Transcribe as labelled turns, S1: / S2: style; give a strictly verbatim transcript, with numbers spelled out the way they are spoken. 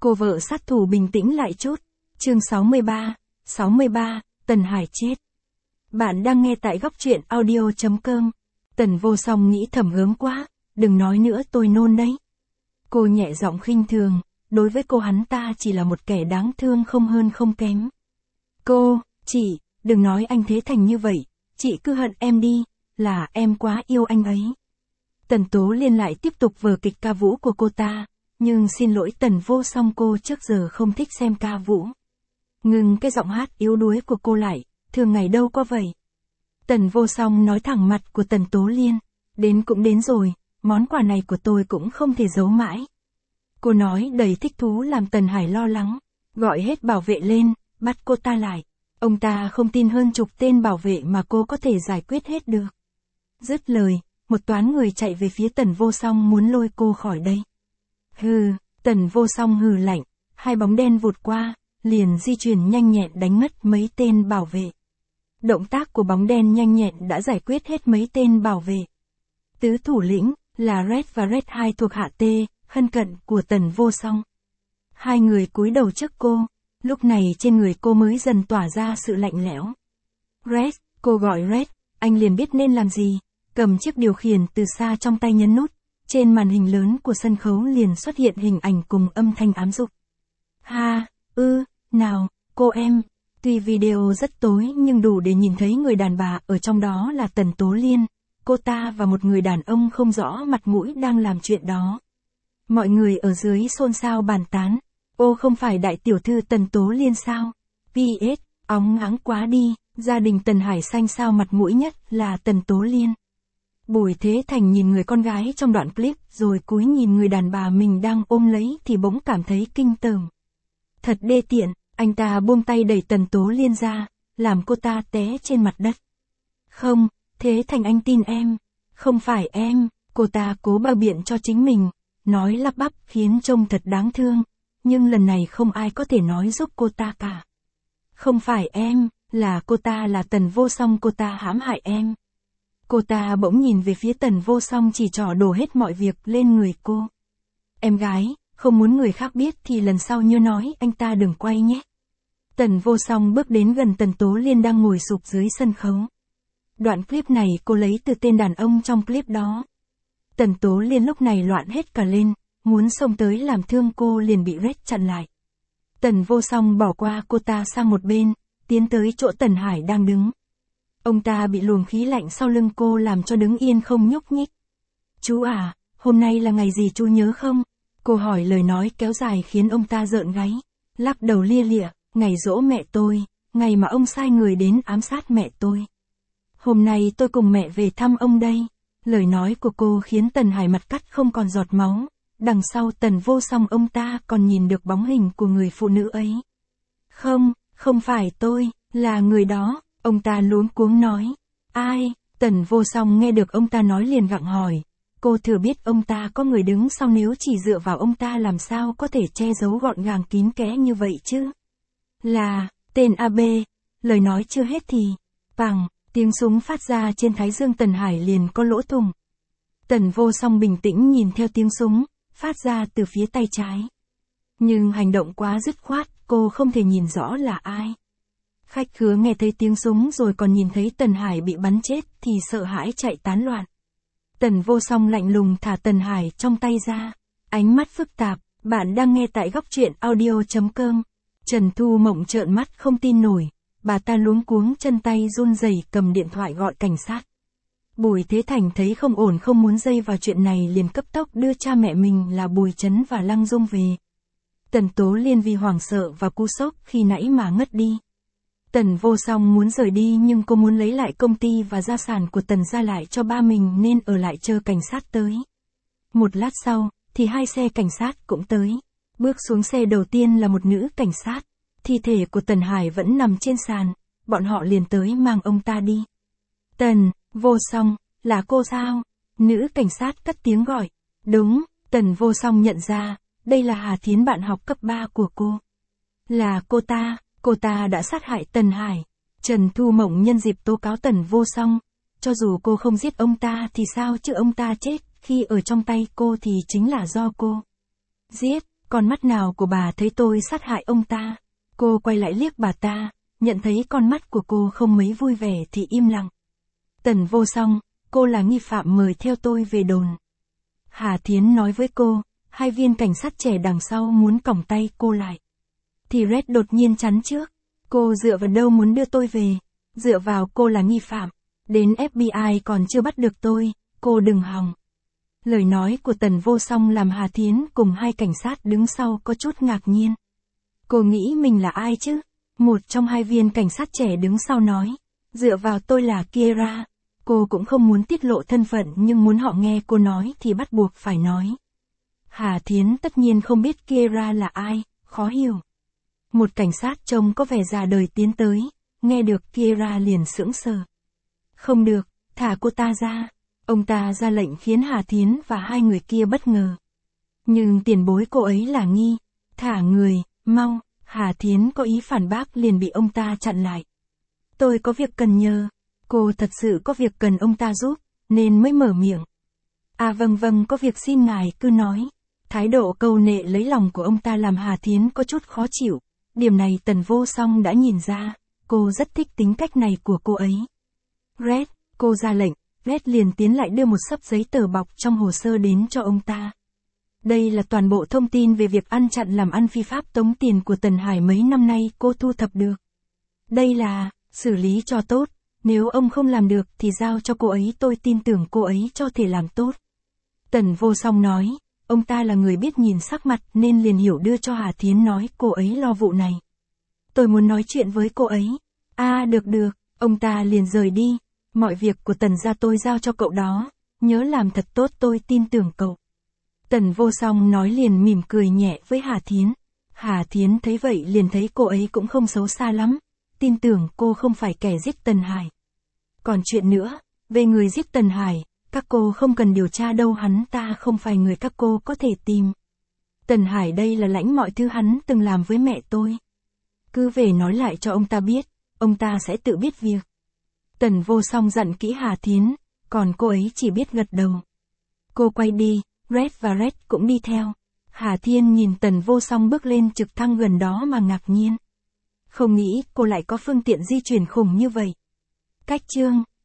S1: Cô vợ sát thủ bình tĩnh lại chút. Chương sáu mươi ba, sáu mươi ba, Tần Hải chết. Bạn đang nghe tại góc truyện audio chấm com. Tần Vô Song nghĩ thầm gớm quá, đừng nói nữa tôi nôn đấy. Cô nhẹ giọng khinh thường, đối với cô hắn ta chỉ là một kẻ đáng thương không hơn không kém. Cô, chị, đừng nói anh Thế Thành như vậy, chị cứ hận em đi, là em quá yêu anh ấy. Tần Tố Liên lại tiếp tục vở kịch ca vũ của cô ta, nhưng xin lỗi Tần Vô Song, cô trước giờ không thích xem ca vũ. Ngừng cái giọng hát yếu đuối của cô lại, thường ngày đâu có vậy. Tần Vô Song nói thẳng mặt của Tần Tố Liên, đến cũng đến rồi, món quà này của tôi cũng không thể giấu mãi. Cô nói đầy thích thú làm Tần Hải lo lắng, gọi hết bảo vệ lên, bắt cô ta lại. Ông ta không tin hơn chục tên bảo vệ mà cô có thể giải quyết hết được. Dứt lời, một toán người chạy về phía Tần Vô Song muốn lôi cô khỏi đây. Hừ, Tần Vô Song hừ lạnh, hai bóng đen vụt qua, liền di chuyển nhanh nhẹn đánh mất mấy tên bảo vệ. Động tác của bóng đen nhanh nhẹn đã giải quyết hết mấy tên bảo vệ. Tứ thủ lĩnh, là Red và Red hai thuộc hạ T, thân cận của Tần Vô Song. Hai người cúi đầu trước cô, lúc này trên người cô mới dần tỏa ra sự lạnh lẽo. Red, cô gọi Red, anh liền biết nên làm gì, cầm chiếc điều khiển từ xa trong tay nhấn nút, trên màn hình lớn của sân khấu liền xuất hiện hình ảnh cùng âm thanh ám dục. Ha, ư, nào, cô em, tuy video rất tối nhưng đủ để nhìn thấy người đàn bà ở trong đó là Tần Tố Liên, cô ta và một người đàn ông không rõ mặt mũi đang làm chuyện đó. Mọi người ở dưới xôn xao bàn tán, ô không phải đại tiểu thư Tần Tố Liên sao? pê ét, óng áng quá đi, gia đình Tần Hải xanh sao mặt mũi nhất là Tần Tố Liên. Bùi Thế Thành nhìn người con gái trong đoạn clip rồi cúi nhìn người đàn bà mình đang ôm lấy thì bỗng cảm thấy kinh tởm. Thật đê tiện, anh ta buông tay đẩy Tần Tố Liên ra, làm cô ta té trên mặt đất. Không, Thế Thành anh tin em, không phải em, cô ta cố bao biện cho chính mình, nói lắp bắp khiến trông thật đáng thương, nhưng lần này không ai có thể nói giúp cô ta cả. Không phải em, là cô ta là Tần Vô Song, cô ta hãm hại em. Cô ta bỗng nhìn về phía Tần Vô Song chỉ trỏ đổ hết mọi việc lên người cô. Em gái, không muốn người khác biết thì lần sau nhớ nói anh ta đừng quay nhé. Tần Vô Song bước đến gần Tần Tố Liên đang ngồi sụp dưới sân khấu. Đoạn clip này cô lấy từ tên đàn ông trong clip đó. Tần Tố Liên lúc này loạn hết cả lên, muốn xông tới làm thương cô liền bị Red chặn lại. Tần Vô Song bỏ qua cô ta sang một bên, tiến tới chỗ Tần Hải đang đứng. Ông ta bị luồng khí lạnh sau lưng cô làm cho đứng yên không nhúc nhích. Chú à, hôm nay là ngày gì chú nhớ không? Cô hỏi lời nói kéo dài khiến ông ta rợn gáy, lắc đầu lia lịa, ngày giỗ mẹ tôi, ngày mà ông sai người đến ám sát mẹ tôi. Hôm nay tôi cùng mẹ về thăm ông đây. Lời nói của cô khiến Tần Hải mặt cắt không còn giọt máu, đằng sau Tần Vô Song ông ta còn nhìn được bóng hình của người phụ nữ ấy. Không, không phải tôi, là người đó, ông ta luống cuống nói. Ai? Tần Vô Song nghe được ông ta nói liền gặng hỏi. Cô thừa biết ông ta có người đứng sau, nếu chỉ dựa vào ông ta làm sao có thể che giấu gọn gàng kín kẽ như vậy chứ? Là, tên a bê, lời nói chưa hết thì, pằng, tiếng súng phát ra trên thái dương Tần Hải liền có lỗ thủng. Tần Vô Song bình tĩnh nhìn theo tiếng súng, phát ra từ phía tay trái. Nhưng hành động quá dứt khoát, cô không thể nhìn rõ là ai. Khách khứa nghe thấy tiếng súng rồi còn nhìn thấy Tần Hải bị bắn chết thì sợ hãi chạy tán loạn. Tần Vô Song lạnh lùng thả Tần Hải trong tay ra, ánh mắt phức tạp. Bạn đang nghe tại góc truyện audio chấm com. Trần Thu Mộng trợn mắt không tin nổi, bà ta luống cuống chân tay run rẩy cầm điện thoại gọi cảnh sát. Bùi Thế Thành thấy không ổn không muốn dây vào chuyện này liền cấp tốc đưa cha mẹ mình là Bùi Chấn và Lăng Dung về. Tần Tố Liên vì hoảng sợ và cú sốc khi nãy mà ngất đi. Tần Vô Song muốn rời đi nhưng cô muốn lấy lại công ty và gia sản của Tần gia lại cho ba mình nên ở lại chờ cảnh sát tới. Một lát sau, thì hai xe cảnh sát cũng tới. Bước xuống xe đầu tiên là một nữ cảnh sát. Thi thể của Tần Hải vẫn nằm trên sàn, bọn họ liền tới mang ông ta đi. Tần Vô Song, là cô sao? Nữ cảnh sát cất tiếng gọi. Đúng, Tần Vô Song nhận ra, đây là Hà Thiến, bạn học cấp ba của cô. Là cô ta, cô ta đã sát hại Tần Hải. Trần Thu Mộng nhân dịp tố cáo Tần Vô Song. Cho dù cô không giết ông ta thì sao chứ ông ta chết, khi ở trong tay cô thì chính là do cô giết. Con mắt nào của bà thấy tôi sát hại ông ta? Cô quay lại liếc bà ta, nhận thấy con mắt của cô không mấy vui vẻ thì im lặng. Tần Vô Song, cô là nghi phạm mời theo tôi về đồn. Hà Thiến nói với cô, hai viên cảnh sát trẻ đằng sau muốn còng tay cô lại. Thì Red đột nhiên chắn trước. Cô dựa vào đâu muốn đưa tôi về? Dựa vào cô là nghi phạm. Đến ép bê i còn chưa bắt được tôi, cô đừng hòng. Lời nói của Tần Vô Song làm Hà Thiến cùng hai cảnh sát đứng sau có chút ngạc nhiên. Cô nghĩ mình là ai chứ? Một trong hai viên cảnh sát trẻ đứng sau nói. Dựa vào tôi là Kiera. Cô cũng không muốn tiết lộ thân phận nhưng muốn họ nghe cô nói thì bắt buộc phải nói. Hà Thiến tất nhiên không biết Kiera là ai, khó hiểu. Một cảnh sát trông có vẻ già đời tiến tới, nghe được Kiera liền sững sờ. Không được, thả cô ta ra. Ông ta ra lệnh khiến Hà Thiến và hai người kia bất ngờ. Nhưng tiền bối cô ấy là nghi. Thả người, mau. Hà Thiến có ý phản bác liền bị ông ta chặn lại. Tôi có việc cần nhờ. Cô thật sự có việc cần ông ta giúp, nên mới mở miệng. À vâng vâng, có việc xin ngài cứ nói. Thái độ câu nệ lấy lòng của ông ta làm Hà Thiến có chút khó chịu. Điểm này Tần Vô Song đã nhìn ra. Cô rất thích tính cách này của cô ấy. Red, cô ra lệnh. Red liền tiến lại đưa một xấp giấy tờ bọc trong hồ sơ đến cho ông ta. Đây là toàn bộ thông tin về việc ăn chặn làm ăn phi pháp tống tiền của Tần Hải mấy năm nay cô thu thập được. Đây là, xử lý cho tốt. Nếu ông không làm được thì giao cho cô ấy, tôi tin tưởng cô ấy cho thể làm tốt. Tần Vô Song nói, ông ta là người biết nhìn sắc mặt nên liền hiểu đưa cho Hà Thiến nói cô ấy lo vụ này. Tôi muốn nói chuyện với cô ấy. À được được, ông ta liền rời đi. Mọi việc của Tần gia tôi giao cho cậu đó, nhớ làm thật tốt tôi tin tưởng cậu. Tần Vô Song nói liền mỉm cười nhẹ với Hà Thiến. Hà Thiến thấy vậy liền thấy cô ấy cũng không xấu xa lắm, tin tưởng cô không phải kẻ giết Tần Hải. Còn chuyện nữa, về người giết Tần Hải, các cô không cần điều tra đâu, hắn ta không phải người các cô có thể tìm. Tần Hải đây là lãnh mọi thứ hắn từng làm với mẹ tôi. Cứ về nói lại cho ông ta biết, ông ta sẽ tự biết việc. Tần Vô Song dặn kỹ Hà Thiến, còn cô ấy chỉ biết gật đầu. Cô quay đi, Red và Red cũng đi theo. Hà Thiên nhìn Tần Vô Song bước lên trực thăng gần đó mà ngạc nhiên. Không nghĩ cô lại có phương tiện di chuyển khủng như vậy. Cách chương